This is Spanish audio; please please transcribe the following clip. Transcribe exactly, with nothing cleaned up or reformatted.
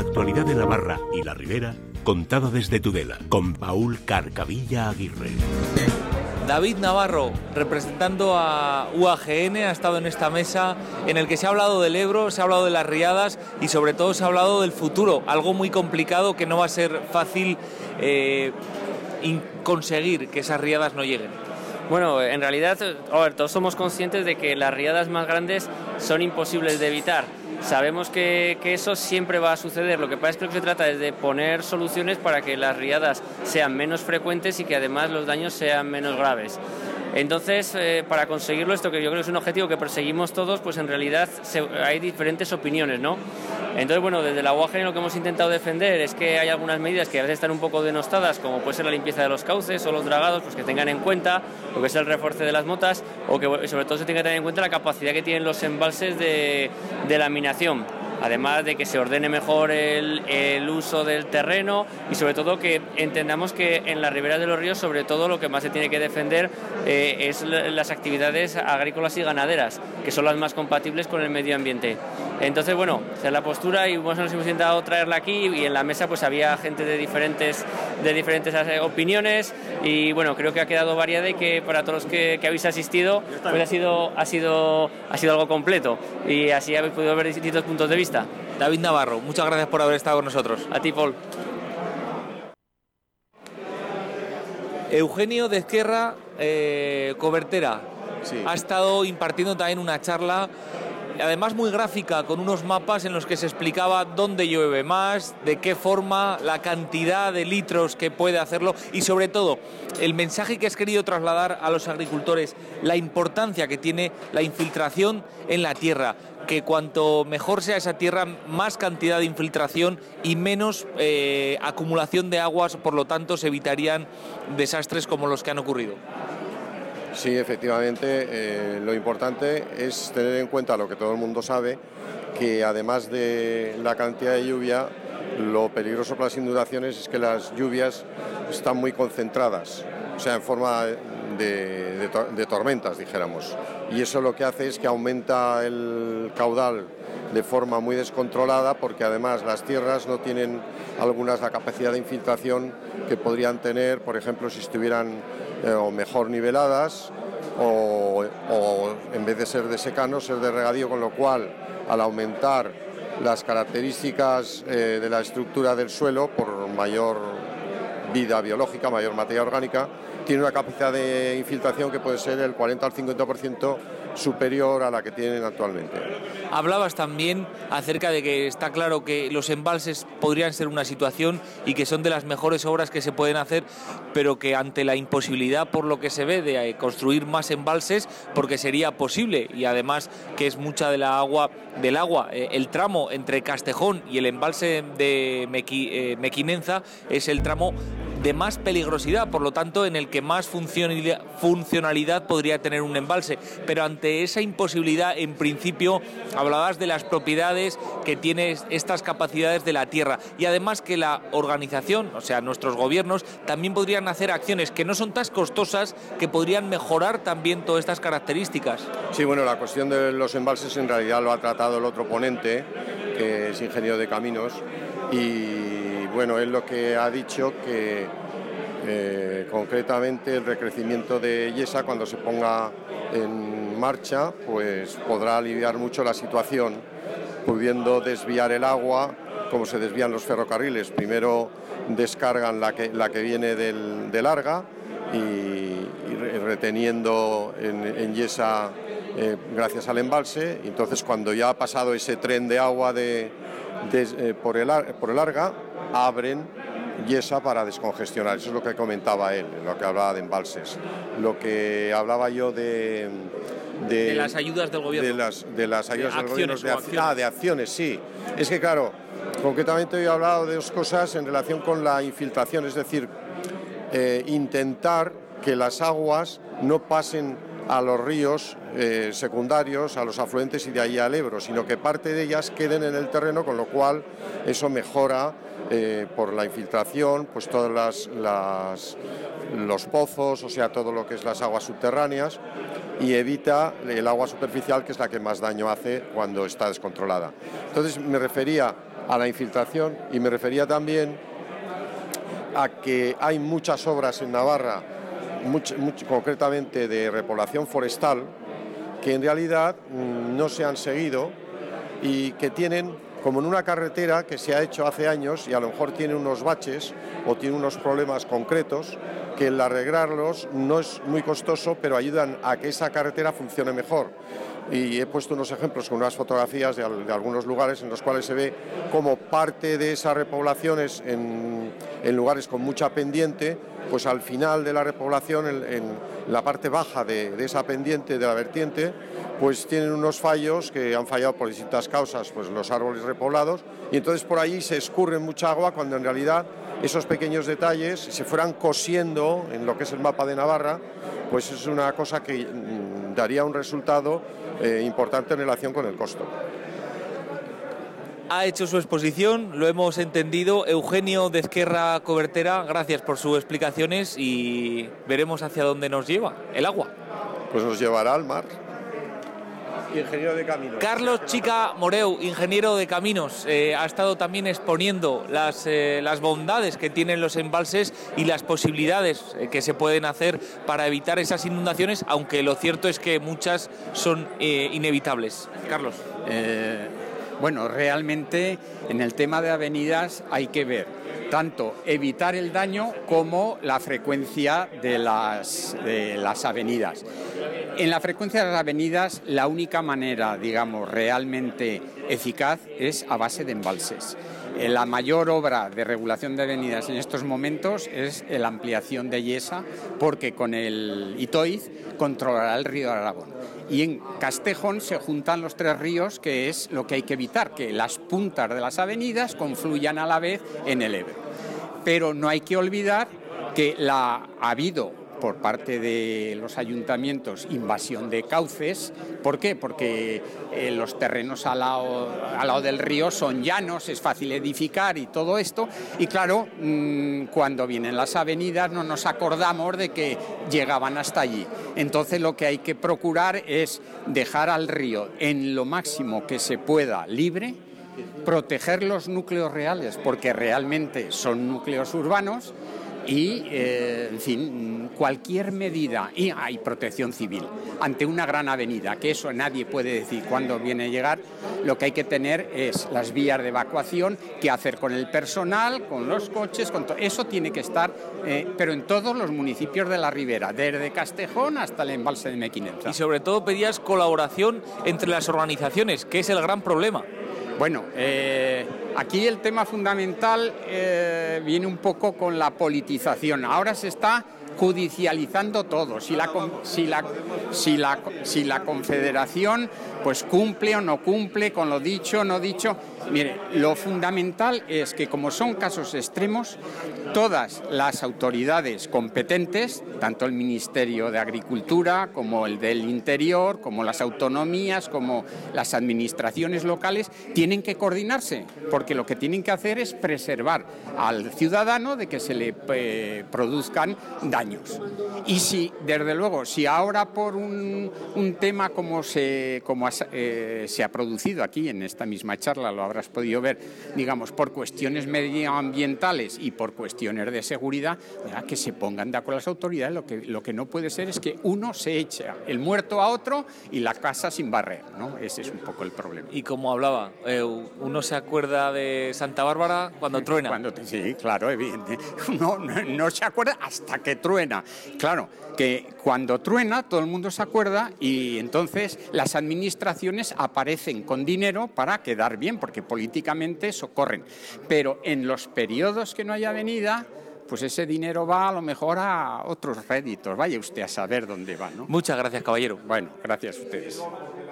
actualidad de Navarra y la Ribera, contada desde Tudela, con Paul Carcavilla Aguirre. David Navarro, representando a U A G N, ha estado en esta mesa en el que se ha hablado del Ebro, se ha hablado de las riadas y sobre todo se ha hablado del futuro, algo muy complicado que no va a ser fácil eh, conseguir que esas riadas no lleguen. Bueno, en realidad, a ver, todos somos conscientes de que las riadas más grandes son imposibles de evitar. Sabemos que, que eso siempre va a suceder. Lo que pasa es que lo que se trata es de poner soluciones para que las riadas sean menos frecuentes y que además los daños sean menos graves. Entonces, eh, para conseguirlo, esto que yo creo que es un objetivo que perseguimos todos, pues en realidad se, hay diferentes opiniones, ¿no? Entonces, bueno, desde la U A G N lo que hemos intentado defender es que hay algunas medidas que a veces están un poco denostadas, como puede ser la limpieza de los cauces o los dragados, pues que tengan en cuenta lo que es el refuerce de las motas, o que sobre todo se tenga que tener en cuenta la capacidad que tienen los embalses de, de laminación. Además de que se ordene mejor el, el uso del terreno y sobre todo que entendamos que en las riberas de los ríos sobre todo lo que más se tiene que defender eh, es las actividades agrícolas y ganaderas, que son las más compatibles con el medio ambiente. Entonces, bueno, esa es la postura y bueno, nos hemos intentado traerla aquí y en la mesa pues había gente de diferentes, de diferentes opiniones y bueno, creo que ha quedado variada y que para todos los que, que habéis asistido pues ha sido, ha, sido, ha sido algo completo y así habéis podido ver distintos puntos de vista. David Navarro, muchas gracias por haber estado con nosotros. A ti, Paul. Eugenio de Ezquerra, eh, Cobertera, sí. Ha estado impartiendo también una charla, además muy gráfica, con unos mapas en los que se explicaba dónde llueve más, de qué forma, la cantidad de litros que puede hacerlo y sobre todo el mensaje que has querido trasladar a los agricultores, la importancia que tiene la infiltración en la tierra, que cuanto mejor sea esa tierra, más cantidad de infiltración y menos eh, acumulación de aguas, por lo tanto se evitarían desastres como los que han ocurrido. Sí, efectivamente, eh, lo importante es tener en cuenta lo que todo el mundo sabe, que además de la cantidad de lluvia, lo peligroso para las inundaciones es que las lluvias están muy concentradas, o sea, en forma de, de, de tormentas, dijéramos. Y eso lo que hace es que aumenta el caudal de forma muy descontrolada, porque además las tierras no tienen algunas la capacidad de infiltración que podrían tener, por ejemplo, si estuvieran eh, o mejor niveladas o, o en vez de ser de secano, ser de regadío, con lo cual al aumentar las características eh, de la estructura del suelo por mayor vida biológica, mayor materia orgánica, tiene una capacidad de infiltración que puede ser el cuarenta al cincuenta por ciento superior a la que tienen actualmente. Hablabas también acerca de que está claro que los embalses podrían ser una situación y que son de las mejores obras que se pueden hacer, pero que ante la imposibilidad, por lo que se ve, de construir más embalses, porque sería posible y además que es mucha de la agua del agua, el tramo entre Castejón y el embalse de Mequi, eh, Mequinenza es el tramo de más peligrosidad, por lo tanto en el que más funcionalidad, funcionalidad podría tener un embalse, pero ante esa imposibilidad, en principio hablabas de las propiedades que tiene estas capacidades de la tierra y además que la organización, o sea nuestros gobiernos, también podrían hacer acciones que no son tan costosas, que podrían mejorar también todas estas características. Sí, bueno, la cuestión de los embalses en realidad lo ha tratado el otro ponente, que es ingeniero de caminos, y bueno, él lo que ha dicho que eh, concretamente el recrecimiento de Yesa, cuando se ponga en marcha, pues podrá aliviar mucho la situación, pudiendo desviar el agua como se desvían los ferrocarriles. Primero descargan la que, la que viene del, del Arga y, y reteniendo en, en Yesa eh, gracias al embalse. Entonces, cuando ya ha pasado ese tren de agua de, de, eh, por, el, por el Arga, abren Yesa para descongestionar. Eso es lo que comentaba él, lo que hablaba de embalses. Lo que hablaba yo de... De, de las ayudas del gobierno. De las, de las ayudas de del gobierno. De, acciones. Ah, de acciones, sí. Es que claro, concretamente yo he hablado de dos cosas en relación con la infiltración, es decir, eh, intentar que las aguas no pasen a los ríos eh, secundarios, a los afluentes y de ahí al Ebro, sino que parte de ellas queden en el terreno, con lo cual eso mejora eh, por la infiltración, pues todas las, las los pozos, o sea, todo lo que es las aguas subterráneas, y evita el agua superficial, que es la que más daño hace cuando está descontrolada. Entonces me refería a la infiltración y me refería también a que hay muchas obras en Navarra, much, much, concretamente de repoblación forestal, que en realidad mmm, no se han seguido y que tienen, como en una carretera que se ha hecho hace años y a lo mejor tiene unos baches o tiene unos problemas concretos, que el arreglarlos no es muy costoso, pero ayudan a que esa carretera funcione mejor. Y he puesto unos ejemplos con unas fotografías de, de algunos lugares en los cuales se ve como parte de esas repoblaciones en, en lugares con mucha pendiente, pues al final de la repoblación, en, en la parte baja de, de esa pendiente, de la vertiente, pues tienen unos fallos que han fallado por distintas causas, pues los árboles repoblados, y entonces por ahí se escurre mucha agua, cuando en realidad esos pequeños detalles, si se fueran cosiendo en lo que es el mapa de Navarra, pues es una cosa que mmm, daría un resultado eh, importante en relación con el costo. Ha hecho su exposición, lo hemos entendido. Eugenio de Ezquerra Cobertera, gracias por sus explicaciones y veremos hacia dónde nos lleva el agua. Pues nos llevará al mar. Ingeniero de caminos. Carlos Chica Moreu, ingeniero de caminos, eh, ha estado también exponiendo las, eh, las bondades que tienen los embalses y las posibilidades eh, que se pueden hacer para evitar esas inundaciones, aunque lo cierto es que muchas son eh, inevitables. Carlos. Eh, bueno, realmente en el tema de avenidas hay que ver tanto evitar el daño como la frecuencia de las, de las avenidas. En la frecuencia de las avenidas, la única manera, digamos, realmente eficaz es a base de embalses. La mayor obra de regulación de avenidas en estos momentos es la ampliación de Yesa, porque con el Itoiz controlará el río Aragón. Y en Castejón se juntan los tres ríos, que es lo que hay que evitar, que las puntas de las avenidas confluyan a la vez en el Ebro. Pero no hay que olvidar que la, ha habido por parte de los ayuntamientos invasión de cauces. ¿Por qué? Porque eh, los terrenos al lado, al lado del río son llanos, es fácil edificar y todo esto, y claro, mmm, cuando vienen las avenidas no nos acordamos de que llegaban hasta allí. Entonces lo que hay que procurar es dejar al río en lo máximo que se pueda libre, proteger los núcleos reales, porque realmente son núcleos urbanos, y, eh, en fin, cualquier medida, y hay protección civil ante una gran avenida, que eso nadie puede decir cuándo viene a llegar. Lo que hay que tener es las vías de evacuación, qué hacer con el personal, con los coches, con todo. Eso tiene que estar, eh, pero en todos los municipios de la ribera, desde Castejón hasta el embalse de Mequinenza. Y sobre todo pedías colaboración entre las organizaciones, que es el gran problema. Bueno, eh, aquí el tema fundamental eh, viene un poco con la politización. Ahora se está judicializando todo. Si la, si la, si la, si la Confederación pues cumple o no cumple con lo dicho o no dicho. Mire, lo fundamental es que, como son casos extremos, todas las autoridades competentes, tanto el Ministerio de Agricultura como el del Interior, como las autonomías, como las administraciones locales, tienen que coordinarse, porque lo que tienen que hacer es preservar al ciudadano de que se le eh, produzcan daños. Y si, desde luego, si ahora por un, un tema como, se, como ha, eh, se ha producido aquí en esta misma charla, lo habrás podido ver, digamos, por cuestiones medioambientales y por cuestiones de seguridad, ¿verdad?, que se pongan de acuerdo las autoridades. Lo que, lo que no puede ser es que uno se eche el muerto a otro y la casa sin barrer, ¿no? Ese es un poco el problema. Y como hablaba, eh, uno se acuerda de Santa Bárbara cuando truena. Cuando, sí, claro, evidente. Uno no, no se acuerda hasta que truena. Claro, que cuando truena todo el mundo se acuerda y entonces las administraciones aparecen con dinero para quedar bien, porque políticamente socorren. Pero en los periodos que no haya avenida, pues ese dinero va a lo mejor a otros réditos. Vaya usted a saber dónde va, ¿no? Muchas gracias, caballero. Bueno, gracias a ustedes.